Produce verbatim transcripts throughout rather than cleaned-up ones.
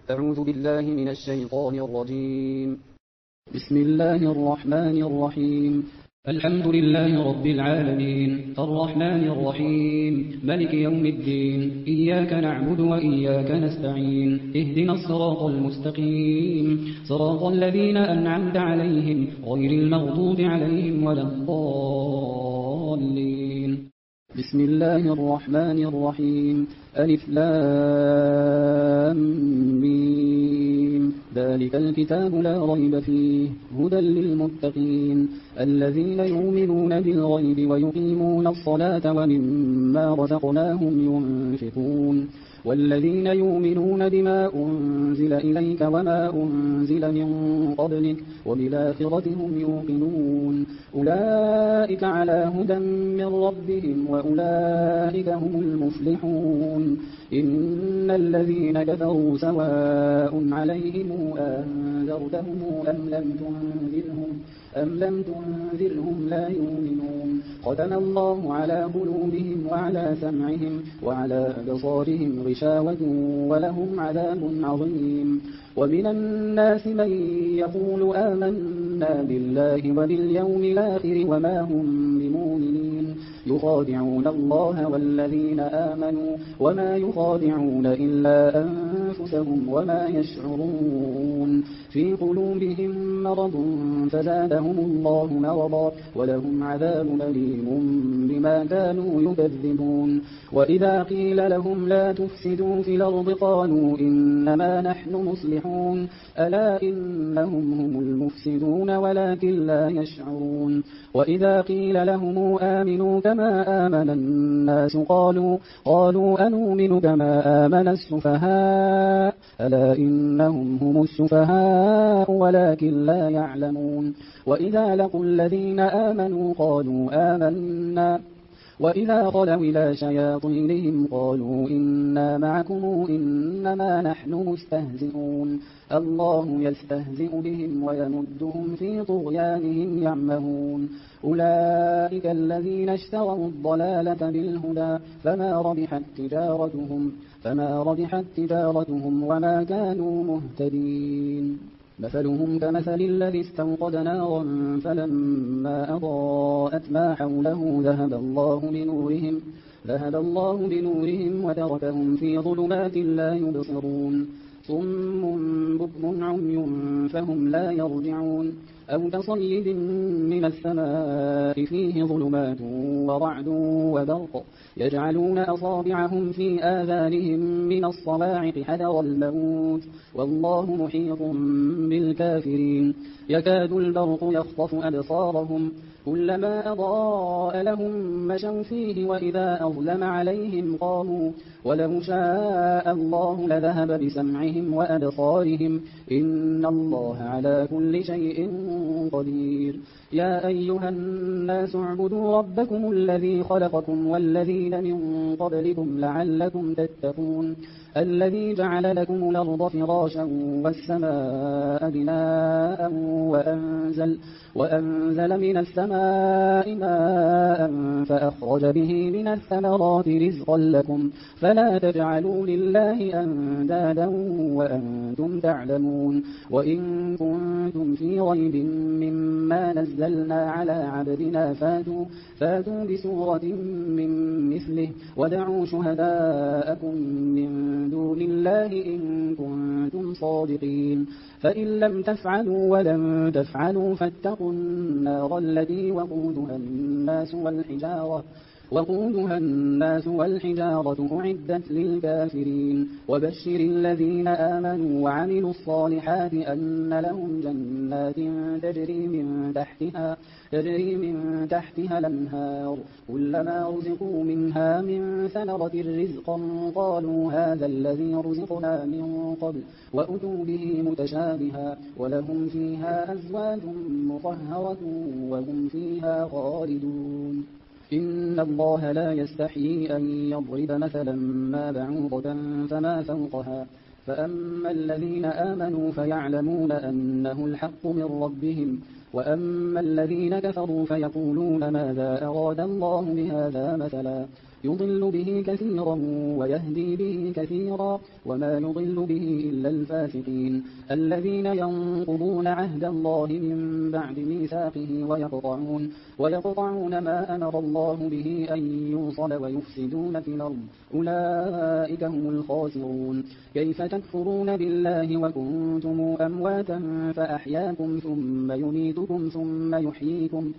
أعوذ بالله من الشيطان الرجيم. بسم الله الرحمن الرحيم. الحمد لله رب العالمين الرحمن الرحيم ملك يوم الدين إياك نعبد وإياك نستعين اهدنا الصراط المستقيم صراط الذين أنعمت عليهم غير المغضوب عليهم ولا الضالين. بسم الله الرحمن الرحيم ألف لام ميم ذلك الكتاب لا ريب فيه هدى للمتقين الذين يؤمنون بالغيب ويقيمون الصلاة ومما رزقناهم ينفقون والذين يؤمنون بما أنزل إليك وما أنزل من قبلك وبالآخرة هم يوقنون أولئك على هدى من ربهم وأولئك هم المفلحون. إن الذين كفروا سواء عليهم أنذرتهم أم لم تنذرهم أم لم تنذرهم لا يؤمنون ختم الله على قلوبهم وعلى سمعهم وعلى أبصارهم غشاوة ولهم عذاب عظيم. ومن الناس من يقول آمنا بالله وباليوم الآخر وما هم بمؤمنين يخادعون الله والذين آمنوا وما يخادعون إلا أنفسهم وما يشعرون في قلوبهم مرض فزادهم الله مرضا ولهم عذاب أليم بما كانوا يكذبون. وإذا قيل لهم لا تفسدوا في الأرض قالوا إنما نحن مصلحون ألا إنهم هم المفسدون ولكن لا يشعرون. وإذا قيل لهم آمنوا كما آمن الناس قالوا قالوا أنؤمن كما آمن السفهاء ألا إنهم هم السفهاء ولكن لا يعلمون. وإذا لقوا الذين آمنوا قالوا آمنا وإذا خلوا إلى شياطينهم قالوا إنا معكم إنما نحن مستهزئون الله يستهزئ بهم ويمدهم في طغيانهم يعمهون. أولئك الذين اشتروا الضلالة بالهدى فما ربحت تجارتهم فما ربحت تجارتهم وما كانوا مهتدين. مثلهم كمثل الذي استوقد نارا فلما أضاءت ما حوله ذهب الله بنورهم ذهب الله بنورهم وتركهم في ظلمات لا يبصرون صم بكم عمي فهم لا يرجعون. أو كصيد من السماء فيه ظلمات ورعد وبرق يجعلون أصابعهم في آذانهم من الصواعق حذر الموت والله محيط بالكافرين. يكاد البرق يخطف أبصارهم كلما أضاء لهم مشوا فيه وإذا أظلم عليهم قاموا ولو شاء الله لذهب بسمعهم وأبصارهم إن الله على كل شيء قدير. يا أيها الناس اعبدوا ربكم الذي خلقكم والذين من قبلكم لعلكم تتقون الذي جعل لكم الأرض فراشا والسماء بناء وأنزل, وأنزل من السماء ماء فأخرج به من الثمرات رزقا لكم فلا تجعلوا لله أندادا وأنتم تعلمون. وإن كنتم في ريب مما نزلنا على عبدنا فاتوا, فاتوا بسورة من مثله ودعوا شهداءكم من دون الله إن كنتم صادقين فإن لم تفعلوا ولم تفعلوا فاتقوا النار التي وقودها الناس والحجارة وقودها الناس والحجارة أعدت للكافرين. وبشر الذين آمنوا وعملوا الصالحات أن لهم جنات تجري من تحتها تجري من تحتها الأنهار كلما رزقوا منها من ثمرة رزقا قالوا هذا الذي رزقنا من قبل وأتوا به متشابها ولهم فيها أزواج مطهرة وهم فيها خالدون. إن الله لا يستحيي أن يضرب مثلا ما بعوضة فما فوقها فأما الذين آمنوا فيعلمون أنه الحق من ربهم وأما الذين كفروا فيقولون ماذا أراد الله بهذا مثلا يضل به كثيرا ويهدي به كثيرا وما يضل به إلا الفاسقين الذين ينقضون عهد الله من بعد ميثاقه ويقطعون, ويقطعون ما أمر الله به أن يوصل ويفسدون في الأرض أولئك هم الخاسرون. كيف تكفرون بالله وكنتم أمواتا فأحياكم ثم يميتكم ثم يحييكم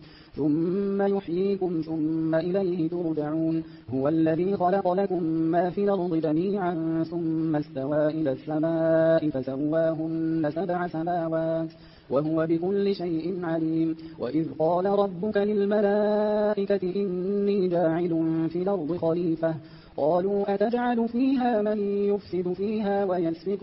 ثم يحييكم ثم إليه ترجعون. هو الذي خلق لكم ما في الأرض جميعا ثم استوى إلى السماء فسواهن سبع سماوات وهو بكل شيء عليم. وإذ قال ربك للملائكة إني جاعل في الأرض خليفة قالوا أتجعل فيها من يفسد فيها ويسفك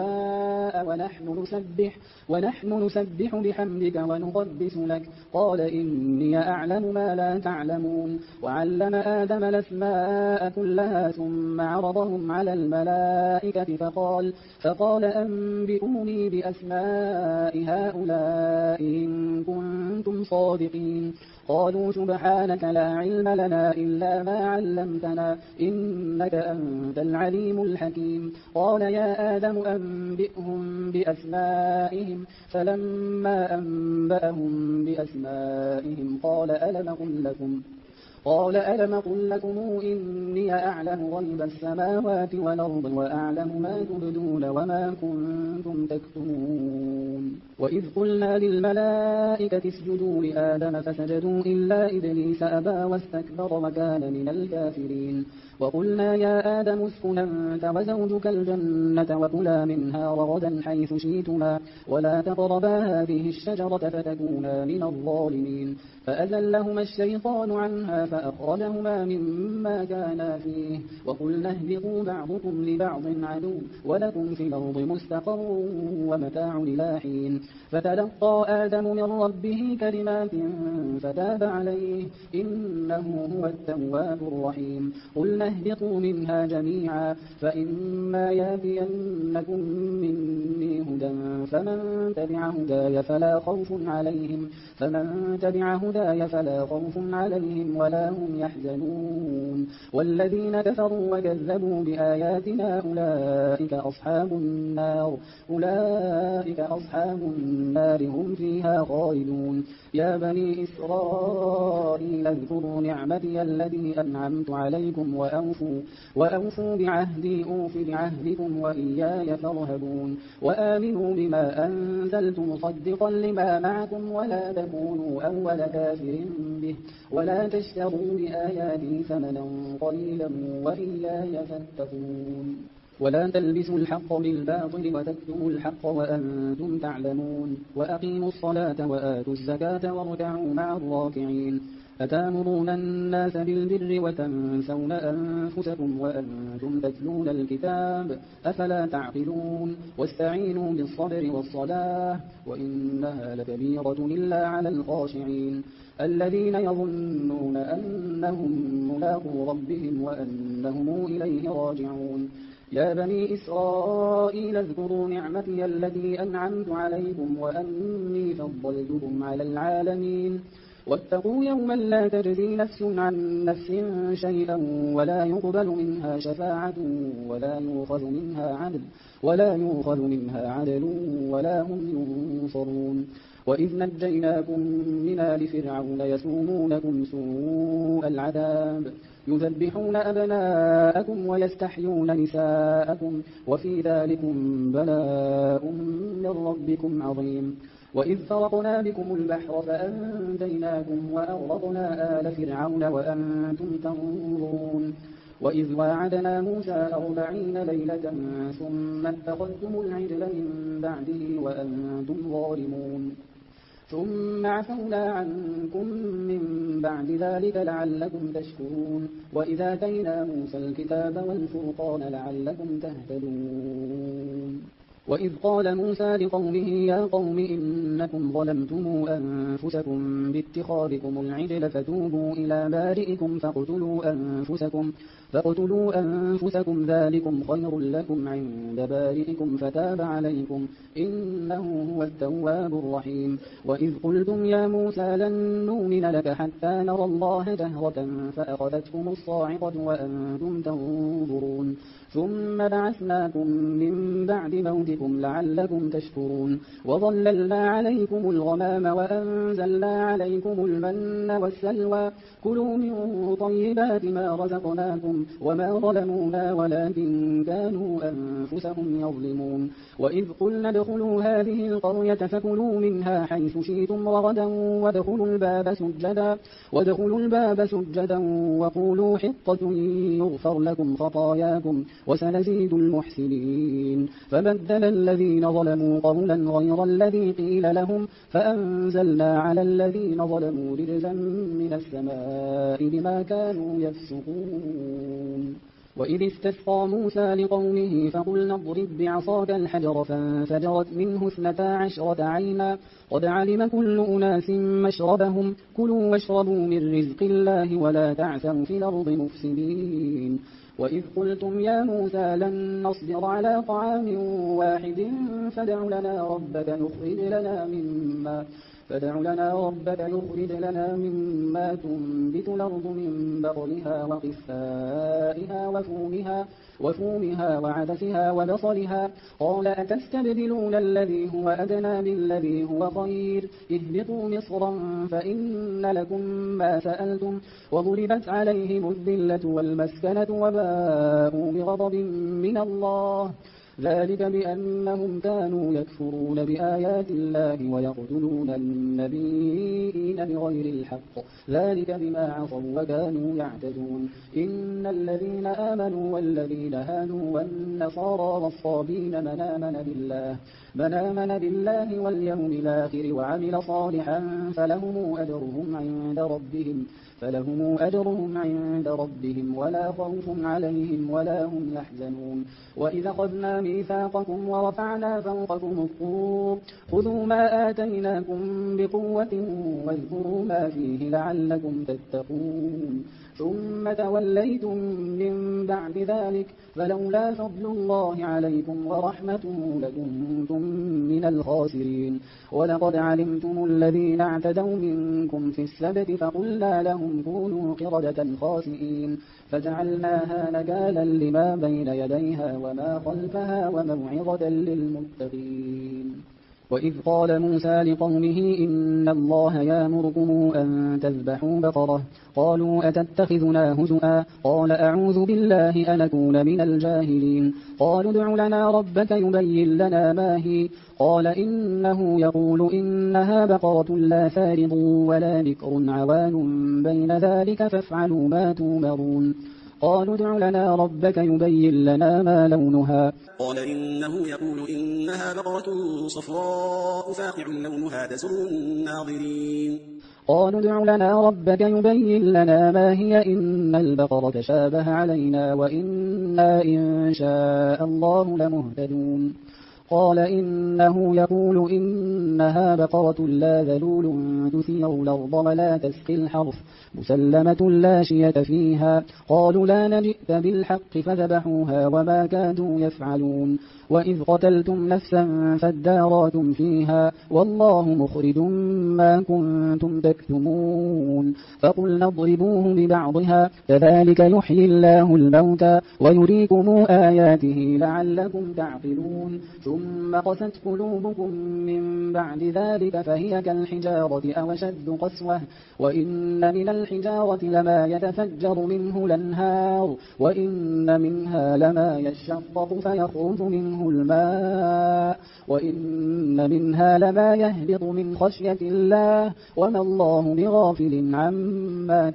الدماء ونحن نسبح, ونحن نسبح بحمدك ونقدس لك قال إني أعلم ما لا تعلمون. وعلم آدم الأسماء كلها ثم عرضهم على الملائكة فقال, فقال أنبئوني بأسماء هؤلاء إن كنتم صادقين. قالوا سبحانك لا علم لنا إلا ما علمتنا إنك أنت العليم الحكيم. قال يا آدم أنبئهم بأسمائهم فلما أنبأهم بأسمائهم قال ألم قل لكم قال ألم قل لكم إني أعلم غيب السماوات والأرض وأعلم ما تبدون وما كنتم تكتمون. وإذ قلنا للملائكة اسجدوا لآدم فسجدوا إلا إبليس أبى واستكبر وكان من الكافرين. وقلنا يا آدم اسكن أنت وزوجك الجنة وكلا منها رغدا حيث شئتما ولا تقربا هذه الشجرة فتكونا من الظالمين. فأزلهما الشيطان عنها فأخرجهما مما كانا فيه وقلنا اهبطوا بعضكم لبعض عدو ولكم في الأرض مستقر ومتاع إلى حين. فتلقى آدم من ربه كلمات فتاب عليه إنه هو التواب الرحيم. قلنا اهبطوا منها جميعا فإما يأتينكم مني هدى فمن تبع هداي فلا خوف عليهم فمن تبع هداي فلا خوف عليهم ولا هم يحزنون. والذين كفروا وكذبوا بآياتنا أولئك أصحاب النار أولئك أصحاب النار هم فيها خالدون. يا بني إسرائيل اذكروا نعمتي التي أنعمت عليكم وأوفوا, وأوفوا بعهدي أوف بعهدكم وإياي فارهبون. وآمنوا بما أنزلت مصدقا لما معكم ولا تكونوا أول كافر به ولا تشتروا بآياتي ثمنا قليلا وإياي فاتقون. ولا تلبسوا الحق بالباطل وتكتموا الحق وأنتم تعلمون. وأقيموا الصلاة وآتوا الزكاة واركعوا مع الراكعين. أتامرون الناس بالبر وتنسون أنفسكم وأنتم تتلون الكتاب أفلا تعقلون. واستعينوا بالصبر والصلاة وإنها لكبيرة إلا على الخاشعين الذين يظنون أنهم ملاقو ربهم وأنهم إليه راجعون. يا بني إسرائيل اذكروا نعمتي التي أنعمت عليكم وأني فضلتكم على العالمين. واتقوا يوما لا تجزي نفس عن نفس شيئا ولا يقبل منها شفاعة ولا يؤخذ منها عدل ولا يؤخذ منها عدل ولا هم ينصرون. وإذ نجيناكم من آل فرعون يسومونكم سوء العذاب يذبحون أبناءكم ويستحيون نساءكم وفي ذلكم بلاء من ربكم عظيم. وإذ فرقنا بكم البحر فأنجيناكم وأغرقنا آل فرعون وأنتم تنظرون. وإذ واعدنا موسى أربعين ليلة ثم اتخذتم العجل من بعده وأنتم ظالمون ثم عفونا عنكم من بعد ذلك لعلكم تشكرون. وإذا آتينا موسى الكتاب والفرقان لعلكم تهتدون. وإذ قال موسى لقومه يا قوم إنكم ظلمتم أنفسكم باتخاذكم العجل فتوبوا إلى بارئكم فاقتلوا أنفسكم, فاقتلوا أنفسكم ذلكم خير لكم عند بارئكم فتاب عليكم إنه هو التواب الرحيم. وإذ قلتم يا موسى لن نؤمن لك حتى نرى الله جهرة فأخذتكم الصاعقة وأنتم تنظرون ثم بعثناكم من بعد موتكم لعلكم تشكرون وظللنا عليكم الغمام وأنزلنا عليكم المن والسلوى كلوا من طيبات ما رزقناكم وما ظلمونا ولكن كانوا أنفسهم يظلمون. وإذ قلنا ادخلوا هذه القرية فكلوا منها حيث شئتم رغدا وادخلوا الباب سجدا, وادخلوا الباب سجدا وقولوا حطة يغفر لكم خطاياكم وسنزيد المحسنين. فبدل الذين ظلموا قولا غير الذي قيل لهم فأنزلنا على الذين ظلموا رجزا من السماء بما كانوا يفسقون. وإذ استسقى موسى لقومه فقلنا اضرب بعصاك الحجر فانفجرت منه اثنتا عشرة عينا قد علم كل أناس مشربهم كلوا واشربوا من رزق الله ولا تعثوا في الأرض مفسدين. وإذ قلتم يا موسى لن نصبر على طعام واحد فادع لنا ربك يخرج لنا مما فادع لنا ربك يخرج لنا مما تنبت الأرض من بقلها وقثائها وفومها, وفومها وعدسها وبصلها قال أتستبدلون الذي هو أدنى بالذي هو خير اهبطوا مصرا فإن لكم ما سألتم وضربت عليهم الذلة والمسكنة وباءوا بغضب من الله ذلك بأنهم كانوا يكفرون بآيات الله ويقتلون النبيين بغير الحق ذلك بما عصوا وكانوا يعتدون. إن الذين آمنوا والذين هادوا والنصارى والصابين من آمن بالله من آمن بالله واليوم الآخر وعمل صالحا فلهم أجرهم عند ربهم فلهم أجرهم عند ربهم ولا خوف عليهم ولا هم يحزنون. وإذا أخذنا ميثاقكم ورفعنا فوقكم الطور خذوا ما آتيناكم بقوة واذكروا ما فيه لعلكم تتقون ثم توليتم من بعد ذلك فلولا فضل الله عليكم ورحمته لكنتم من الخاسرين. ولقد علمتم الذين اعتدوا منكم في السبت فقلنا لهم كونوا قردة خاسئين فجعلناها نكالا لما بين يديها وما خلفها وموعظة للمتقين. وإذ قال موسى لقومه إن الله يأمركم أن تذبحوا بقرة قالوا أتتخذنا هزؤا قال أعوذ بالله أن أكون من الجاهلين قالوا ادع لنا ربك يبين لنا ما هي قال إنه يقول إنها بقرة لا فارض ولا بكر عوان بين ذلك فافعلوا ما تؤمرون قالوا ادع لنا ربك يبين لنا ما لونها قال إنه يقول إنها بقرة صفراء فاقع لونها تسر الناظرين قالوا ادع لنا ربك يبين لنا ما هي إن البقرة تشابه علينا وإنا إن شاء الله لمهتدون قال إنه يقول إنها بقرة لا ذلول تثير الأرض ولا تسقي الحرث مسلمة لا شية فيها قالوا لا نجئت بالحق فذبحوها وما كادوا يفعلون. وإذ قتلتم نفسا فاداراتم فيها والله مخرج ما كنتم تكتمون فقلنا اضربوه ببعضها كذلك يحيي الله الموتى ويريكم آياته لعلكم تعقلون ثم قست قلوبكم من بعد ذلك فهي كالحجارة أو أشد قسوة وإن من الحجارة لما يتفجر منه الأنهار وإن منها لما يشقق فيخرج منه الماء وإن منها لما يهبط من خشية الله وما الله بغافل عما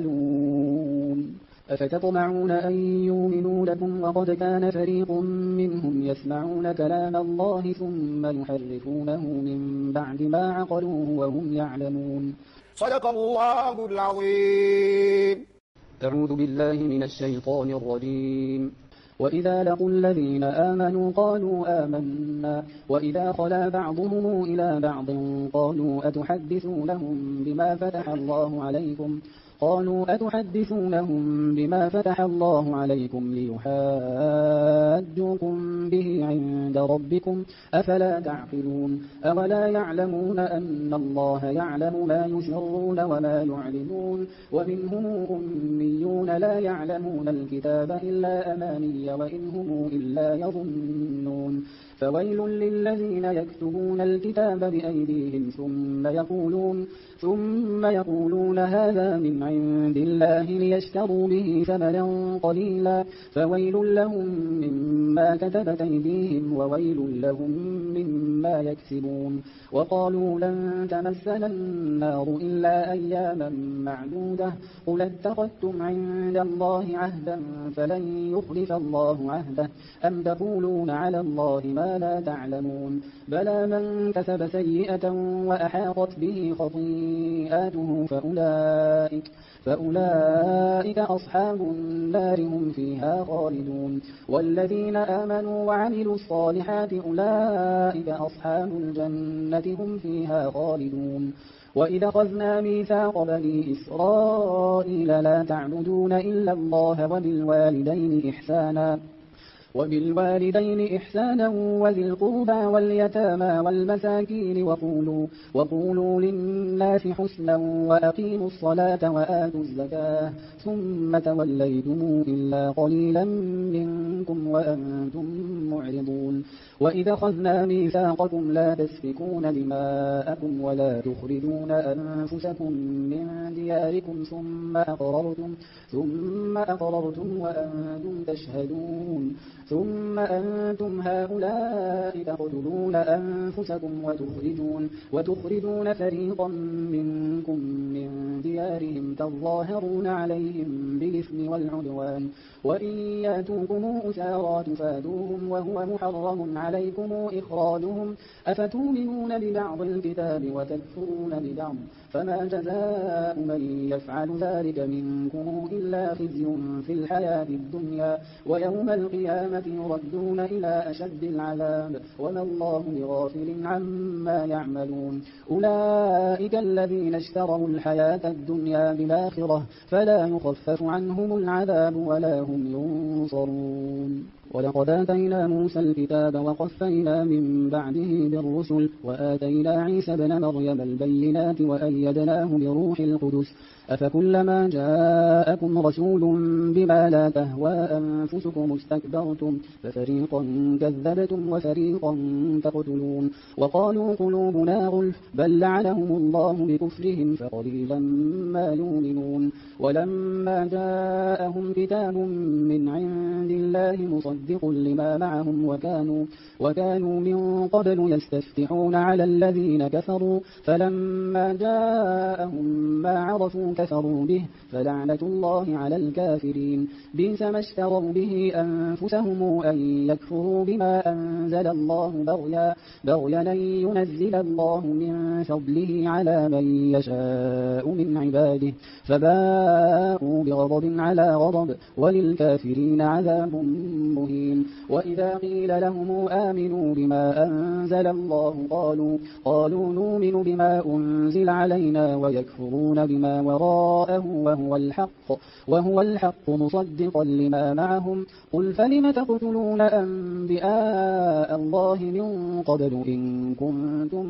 تعملون أفتطمعون أن يؤمنوا لكم وقد كان فريق منهم يسمعون كلام الله ثم يحرفونه من بعد ما عقلوه وهم يعلمون. صدق الله العظيم. أعوذ بالله من الشيطان الرجيم. وإذا لقوا الذين آمنوا قالوا آمنا وإذا خلا بعضهم إلى بعض قالوا أتحدثونهم بما فتح الله عليكم قالوا أتحدثونهم بما فتح الله عليكم ليحاجوكم به عند ربكم أفلا تعقلون أولا يعلمون أن الله يعلم ما يسرون وما يعلنون ومنهم أميون لا يعلمون الكتاب إلا أماني وإن هم إلا يظنون فويل للذين يكتبون الكتاب بأيديهم ثم يقولون ثم يقولون هذا من عند الله ليشتروا به ثمنا قليلا فويل لهم مما كتبت أيديهم وويل لهم مما يكسبون وقالوا لن تمسنا النار إلا أياما معدودة قل اتخذتم عند الله عهدا فلن يخلف الله عهده أم تقولون على الله ما لا تعلمون بلى من كسب سيئة وأحاطت به خطيئاته فأولئك فأولئك أصحاب النار هم فيها خالدون والذين آمنوا وعملوا الصالحات أولئك أصحاب الجنة هم فيها خالدون وإذا أخذنا ميثاق بني إسرائيل لا تعبدون إلا الله وبالوالدين إحسانا وبالوالدين إحسانا وذي القربى واليتامى والمساكين وقولوا, وقولوا للناس حسنا وأقيموا الصلاة وآتوا الزكاة ثم توليتم إلا قليلا منكم وأنتم معرضون وإذا أخذنا ميثاقكم لا تسفكون دماءكم ولا تخرجون أنفسكم من دياركم ثم أقررتم, ثم أقررتم وأنتم تشهدون ثم أنتم هؤلاء تقتلون أنفسكم وتخرجون, وتخرجون فريقا منكم من ديارهم تظاهرون عليهم بالإثم والعدوان وإن يأتوكم أسارى تفادوهم وهو محرم عليكم إخراجهم أفتؤمنون ببعض الكتاب وتكفرون ببعض فما جزاء من يفعل ذلك منكم إلا خزي في الحياة الدنيا ويوم القيامة يردون إلى أشد العذاب وما الله بغافل عما يعملون أولئك الذين اشتروا الحياة الدنيا بالآخرة فلا يخفف عنهم العذاب ولا هم ينصرون ولقد آتينا موسى الكتاب وقفينا من بعده بالرسل وآتينا عيسى ابن مريم البينات وأيدناه بروح القدس أفكلما جاءكم رسول بما لا تهوى أنفسكم استكبرتم ففريقا كذبتم وفريقا تقتلون وقالوا قلوبنا غلف بل لعنهم الله بكفرهم فقليلا ما يؤمنون ولما جاءهم كتاب من عند الله مصدق لما معهم وكانوا, وكانوا من قبل يستفتحون على الذين كفروا فلما جاءهم ما عرفوا كفروا به فلعنة الله على الكافرين بئس ما اشتروا به أنفسهم أن يكفروا بما أنزل الله بغيا, بغيا أن ينزل الله من فضله على من يشاء من عباده فباءوا بغضب على غضب وللكافرين عذاب مهين وإذا قيل لهم آمنوا بما أنزل الله قالوا, قالوا نؤمن بما أنزل علينا ويكفرون بما وراءه وهو الحق, وهو الحق مصدقا لما معهم قل فلم تقتلون أنبياء الله من قبل إن كنتم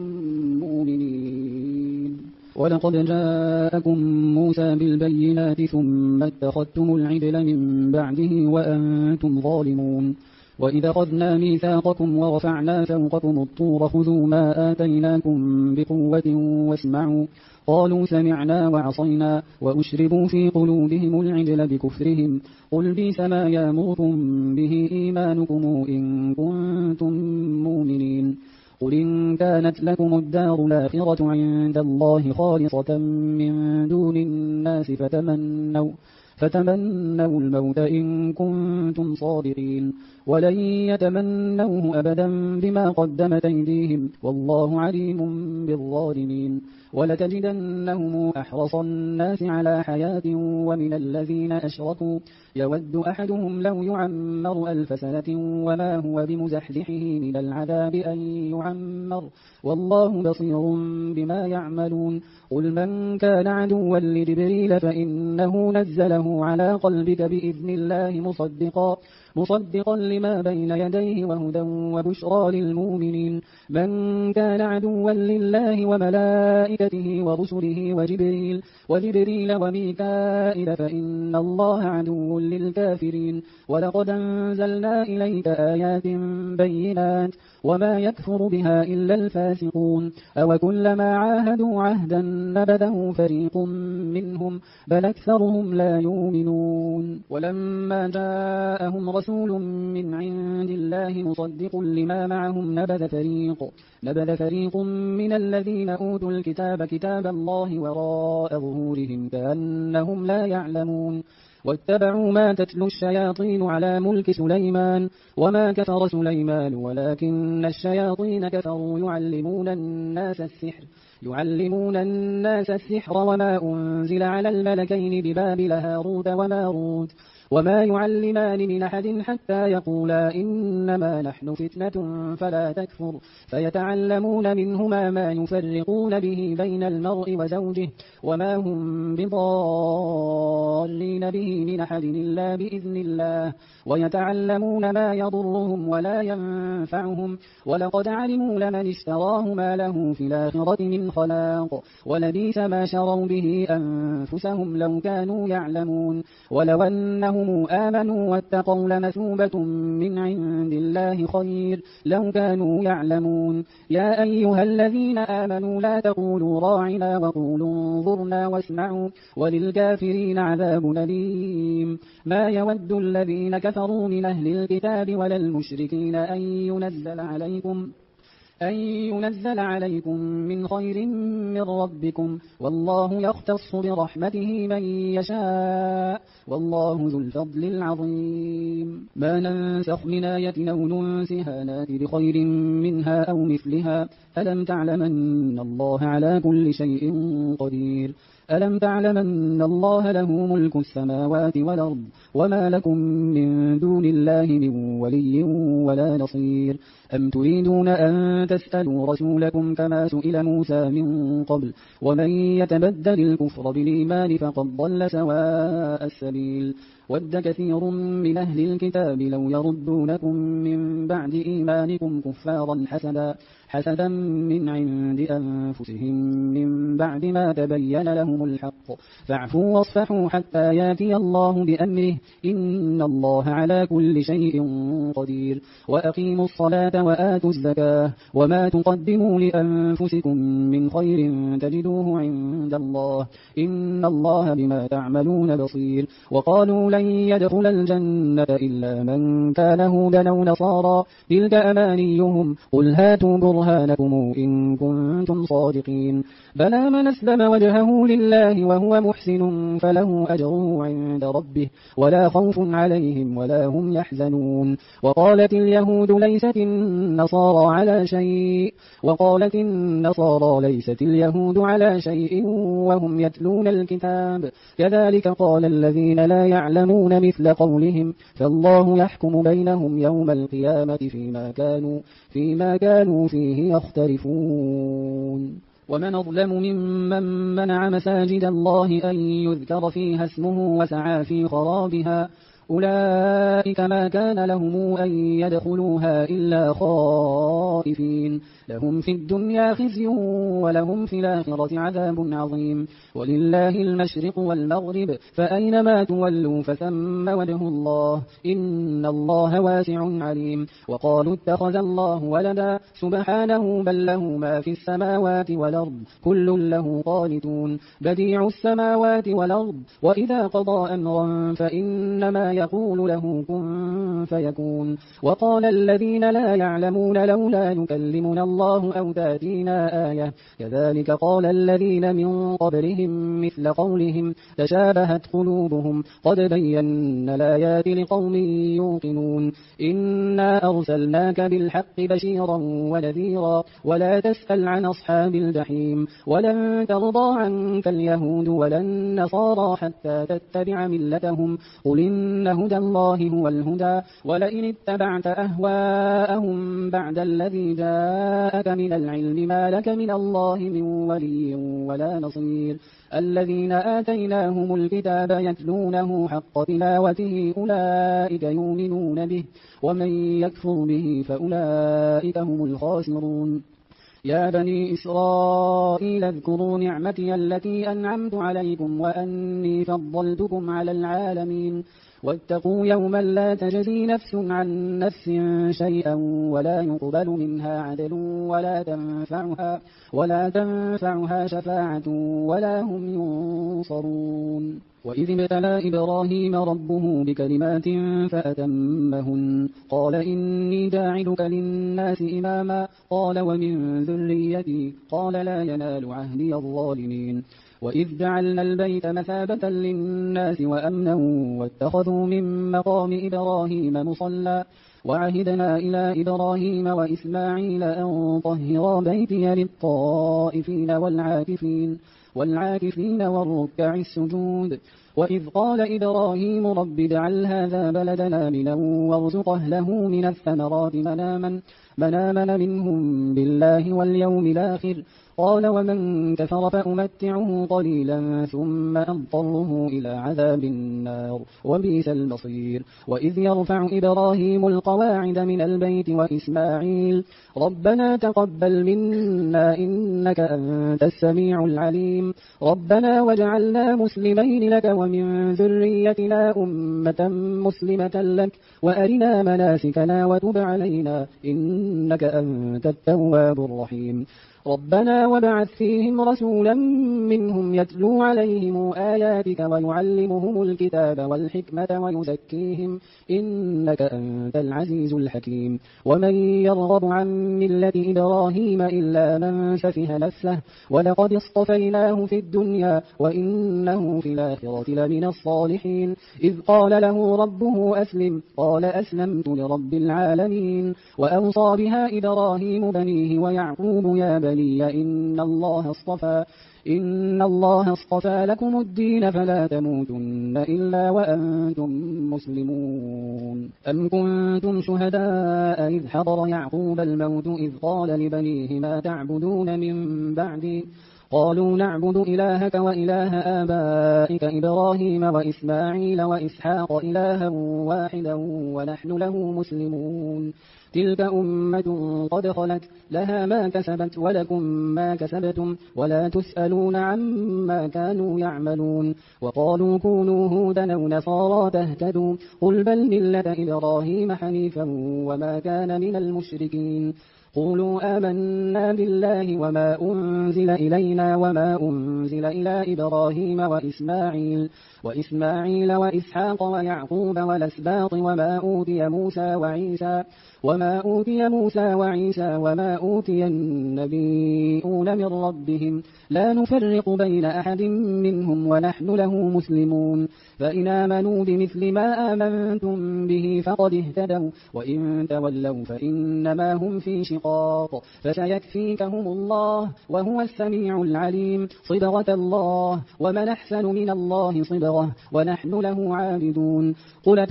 مؤمنين ولقد جاءكم موسى بالبينات ثم اتخذتم العجل من بعده وأنتم ظالمون وإذا أخذنا ميثاقكم ورفعنا فوقكم الطور خذوا ما آتيناكم بقوة واسمعوا قالوا سمعنا وعصينا وأشربوا في قلوبهم العجل بكفرهم قل بئس ما يأمركم به إيمانكم إن كنتم مؤمنين قل إن كانت لكم الدار الآخرة عند الله خالصة من دون الناس فتمنوا فتمنوا الموت إن كنتم صادقين ولن يتمنوه أبدا بما قدمت أيديهم والله عليم بالظالمين. ولتجدنهم أحرص الناس على حياة ومن الذين أشركوا يود أحدهم لو يعمر ألف سنة وما هو بمزحزحه من العذاب أن يعمر والله بصير بما يعملون. قل من كان عدوا لجبريل فإنه نزله على قلبك بإذن الله مصدقا مصدقا لما بين يديه وهدى وبشرى للمؤمنين. من كان عدوا لله وملائكته ورسله وجبريل وجبريل وميكائيل فإن الله عدو للكافرين. ولقد أنزلنا إليك آيات بينات وما يكفر بها إلا الفاسقون. أو كلما عاهدوا عهدا نبذه فريق منهم بل أكثرهم لا يؤمنون. ولما جاءهم رسول من عند الله مصدق لما معهم نبذ فريق نبذ فريق من الذين أوتوا الكتاب كتاب الله وراء ظهورهم كأنهم لا يعلمون. واتبعوا ما تتلو الشياطين على ملك سليمان وما كفر سليمان ولكن الشياطين كفروا يعلمون الناس السحر يعلمون الناس السحر وما أنزل على الملكين ببابل هاروت وماروت وما يعلمان من أحد حتى يقولا إنما نحن فتنة فلا تكفر فيتعلمون منهما ما يفرقون به بين المرء وزوجه وما هم بضارين به من أحد إلا بإذن الله ويتعلمون ما يضرهم ولا ينفعهم ولقد علموا لمن اشتراه ما له في الآخرة من خلاق ولبئس ما شروا به أنفسهم لو كانوا يعلمون. ولو أنهم آمنوا واتقوا لمثوبة من عند الله خير لو كانوا يعلمون. يا أيها الذين آمنوا لا تقولوا راعنا وقولوا انظرنا واسمعوا وللكافرين عذاب أليم. ما يود الذين كفروا من أهل الكتاب ولا المشركين أن ينزل عليكم أن ينزل عليكم من خير من ربكم والله يختص برحمته من يشاء والله ذو الفضل العظيم. ما ننسخ من آية أو ننسها نأت بخير منها أو مثلها ألم تعلم أن الله على كل شيء قدير. ألم تعلم أن الله له ملك السماوات والأرض وما لكم من دون الله من ولي ولا نصير. أم تريدون أن تسألوا رسولكم كما سئل موسى من قبل ومن يتبدل الكفر بالإيمان فقد ضل سواء السبيل. ود كثير من أهل الكتاب لو يردونكم من بعد إيمانكم كفارا حسدا حسدا من عند أنفسهم من بعد ما تبين لهم الحق فاعفوا واصفحوا حتى ياتي الله بأمره إن الله على كل شيء قدير. وأقيموا الصلاة وآتوا الزكاة وما تقدموا لأنفسكم من خير تجدوه عند الله إن الله بما تعملون بصير. وقالوا لن يدخل الجنة إلا من كان هودا أو نصارى تلك أمانيهم قل هاتوا برهانكم إن كنتم صادقين. بلى من أسلم وجهه لله وهو محسن فله أجره عند ربه ولا خوف عليهم ولا هم يحزنون. وقالت اليهود ليست النصارى على شيء وقالت النصارى ليست اليهود على شيء وهم يتلون الكتاب كذلك قال الذين لا يعلمون مثل قولهم فالله يحكم بينهم يوم القيامة فيما كانوا فيما كانوا فيه يختلفون. ومن أظلم ممن منع مساجد الله أن يذكر فيها اسمه وسعى في خرابها أولئك ما كان لهم أن يدخلوها إلا خائفين لهم في الدنيا خزي ولهم في الآخرة عذاب عظيم. ولله المشرق والمغرب فأينما تولوا فثم وجه الله إن الله واسع عليم. وقالوا اتخذ الله ولدا سبحانه بل له ما في السماوات والأرض كل له قانتون بديع السماوات والأرض وإذا قضى أمرا فإنما يقول له كن فيكون. وقال الذين لا يعلمون لولا يكلمنا الله أو تأتينا آية كذلك قال الذين من قبلهم مثل قولهم تشابهت قلوبهم قد بينا الآيات لقوم يوقنون. إنا أرسلناك بالحق بشيرا ونذيرا ولا تسأل عن أصحاب الجحيم ولن ترضى عنك اليهود ولا النصارى حتى تتبع ملتهم قل إن هدى الله هو الهدى ولئن اتبعت أهواءهم بعد الذي جاءك من العلم ما لك من الله من ولي ولا نصير. الذين آتيناهم الكتاب يتلونه حق تلاوته أولئك يؤمنون به ومن يكفر به فأولئك هم الخاسرون. يا بني إسرائيل اذكروا نعمتي التي أنعمت عليكم وأني فضلتكم على العالمين واتقوا يوما لا تجزي نفس عن نفس شيئا ولا يقبل منها عدل ولا تنفعها, ولا تنفعها شفاعة ولا هم ينصرون. وإذ ابتلى إبراهيم ربه بكلمات فأتمهن قال إني جاعلك للناس إماما قال ومن ذريتي قال لا ينال عهدي الظالمين. وإذ جعلنا البيت مثابة للناس وأمنا واتخذوا من مقام إبراهيم مصلى وعهدنا إلى إبراهيم وإسماعيل أن طهرا بيتي للطائفين والعاكفين والعاكفين والركع السجود. وإذ قال إبراهيم رب اجعل هذا بلدنا آمنا وارزق أهله من الثمرات من آمن منهم بالله واليوم الآخر قال ومن كفر فأمتعه قليلا ثم أضطره إلى عذاب النار وبئس المصير. وإذ يرفع إبراهيم القواعد من البيت وإسماعيل ربنا تقبل منا إنك أنت السميع العليم ربنا واجعلنا مسلمين لك ومن ذريتنا أمة مسلمة لك وأرنا مناسكنا وتب علينا إنك أنت التواب الرحيم. ربنا وابعث فيهم رسولا منهم يتلو عليهم آياتك ويعلمهم الكتاب والحكمة ويزكيهم إنك أنت العزيز الحكيم. ومن يرغب عن ملة إبراهيم إلا من سفه نفسه ولقد اصطفيناه في الدنيا وإنه في الآخرة لمن الصالحين. إذ قال له ربه أسلم قال أسلمت لرب العالمين. وأوصى بها إبراهيم بنيه ويعقوب يا بني إن الله اصطفى إن الله اصطفى لكم الدين فلا تموتن إلا وأنتم مسلمون. أم كنتم شهداء إذ حضر يعقوب الموت إذ قال لبنيه ما تعبدون من بعدي قالوا نعبد إلهك وإله آبائك إبراهيم وإسماعيل وإسحاق إلها واحدا ونحن له مسلمون. تلك أمة قد خلت لها ما كسبت ولكم ما كسبتم ولا تسألون عما كانوا يعملون. وقالوا كونوا هودا أو نصارى تهتدوا قل بل ملة إبراهيم حنيفا وما كان من المشركين. قولوا آمنا بالله وما أنزل إلينا وما أنزل إلى إبراهيم وإسماعيل وإسماعيل وإسحاق ويعقوب والأسباط وما أوتي موسى وعيسى وما أوتي موسى وعيسى وما أوتي النبيون من ربهم لا نفرق بين أحد منهم ونحن له مسلمون. فإن آمنوا بمثل ما آمنتم به فقد اهتدوا وإن تولوا فإنما هم في شقاق فسيكفيكهم الله وهو السميع العليم. صبغة الله ومن أحسن من الله صبغة ونحن له عابدون. قل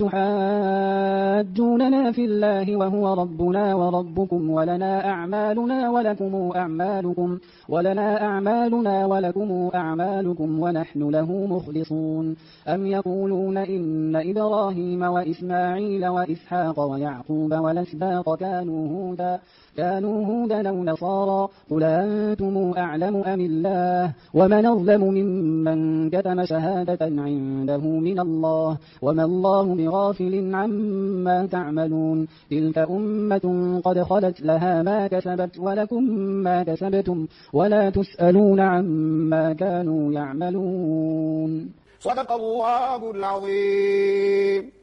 تحاجوننا في الله وهو ربنا وربكم ولنا أعمالنا ولكم أعمالكم ولنا أعمالنا ولكم أعمالكم ونحن له مخلصون. أم يقولون إن إبراهيم وإسماعيل وإسحاق ويعقوب والأسباط كانوا هودا كانوا هودا أو نصارى قل أنتم أعلم أم الله ومن أظلم ممن كتم شهادة عنده من الله وما الله بغافل عما تعملون. تلك أمة قد خلت لها ما كسبت ولكم ما كسبتم ولا تسألون عما كانوا يعملون. صدق الله العظيم.